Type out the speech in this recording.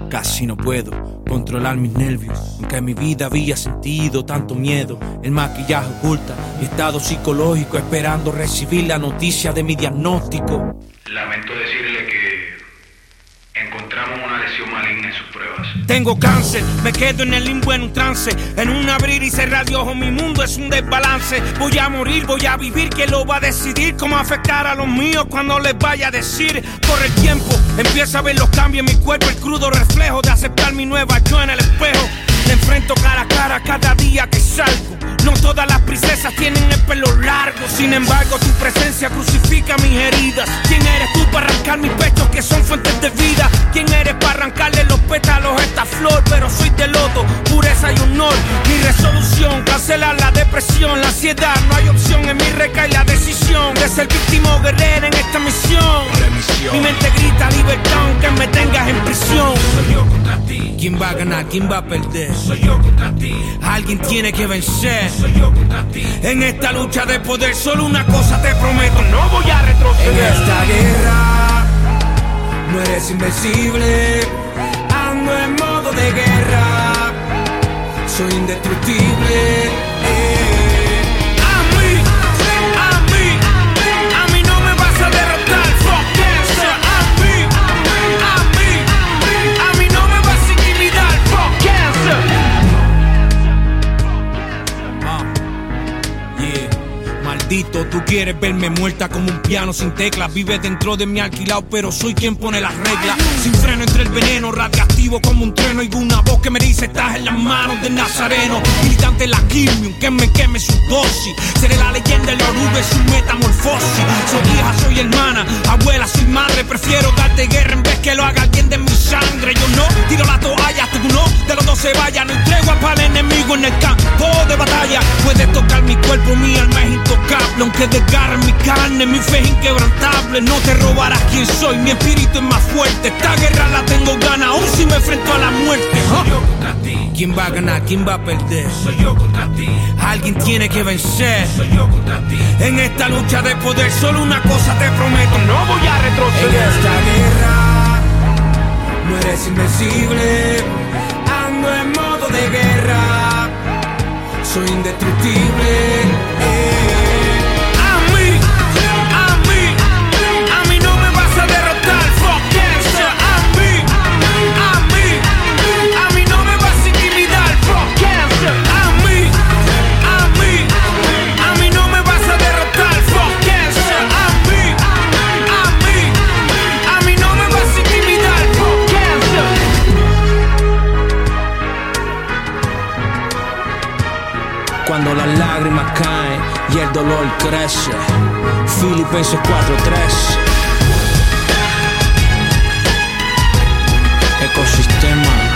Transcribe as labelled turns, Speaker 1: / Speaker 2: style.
Speaker 1: Casi no puedo controlar mis nervios. Nunca en mi vida había sentido tanto miedo. El maquillaje oculta mi estado psicológico, esperando recibir la noticia de mi diagnóstico.
Speaker 2: Lamento decirle que encontramos una lesión maligna en sus pruebas.
Speaker 1: Tengo cáncer, me quedo en el limbo en un trance. En un abrir y cerrar de ojos mi mundo es un desbalance. Voy a morir, voy a vivir, ¿quién lo va a decidir? ¿Cómo afectar a los míos cuando les vaya a decir? Corre el tiempo, empiezo a ver los cambios en mi cuerpo, el crudo reflejo de aceptar mi nueva yo en el espejo. Me enfrento cara a cara cada día que salgo. No todas las princesas tienen el pelo largo. Sin embargo, tu presencia crucifica mis heridas. ¿Quién eres tú para arrancar mis pechos que son fuentes de vida? ¿Quién eres para arrancarle los pétalos a esta flor? Pero soy de lodo, pureza y honor. Mi resolución, cancelar la depresión, la ansiedad. No hay opción, en mí recae la decisión de ser víctima o guerrera en esta misión. Mi mente grita libertad aunque me tengas en prisión.
Speaker 2: Soy yo contra ti.
Speaker 1: ¿Quién va a ganar? ¿Quién va a perder?
Speaker 2: Soy yo contra ti.
Speaker 1: Alguien tiene que vencer.
Speaker 2: Soy yo contra ti.
Speaker 1: En esta lucha de poder solo una cosa te prometo, no voy a retroceder.
Speaker 3: En esta guerra no eres invencible. Ando en modo de guerra, soy indestructible.
Speaker 1: A mí no me vas a derrotar. Fuck cancer. A mí no me vas a intimidar. Fuck cancer. Maldito, tú quieres verme muerta como un piano sin teclas. Vives dentro de mi alquilado, pero soy quien pone las reglas. Sin freno entre el veneno, radiactivo como un trueno. Y una voz que me dice, estás en las manos del Nazareno. Militante en la quimio, que me queme su dosis. Seré la leyenda, el oruga y su metamorfosis. Soy hija, soy hermana, abuela, soy madre. Prefiero darte guerra en vez que lo haga alguien de mi sangre. Yo no tiro la toalla hasta que uno de los dos se vaya. No entrego para el enemigo en el campo de batalla. Puedes tocar mi cuerpo, mi alma es intocable. Aunque desgarre mi carne, mi fe es inquebrantable. No te robarás quién soy, mi espíritu es más fuerte. Esta guerra la tengo gana, aún si me enfrento a la muerte.
Speaker 2: Soy yo contra ti.
Speaker 1: ¿Quién va a ganar? ¿Quién va a perder?
Speaker 2: Soy yo contra ti.
Speaker 1: Alguien tiene que vencer.
Speaker 2: Soy yo contra ti.
Speaker 1: En esta lucha de poder solo una cosa te prometo, no voy a
Speaker 3: En
Speaker 1: retroceder.
Speaker 3: esta guerra no eres invencible. Ando en modo de guerra, soy indestructible.
Speaker 1: A mí no me vas a derrotar. Fuck cancer. A mí no me vas a intimidar. Fuck cancer. A mí no me vas a derrotar. Fuck cancer. A mí no me vas a intimidar. Fuck cancer. Cuando las lágrimas caen y el dolor crece, Filipenses 4:3. Ecosistema.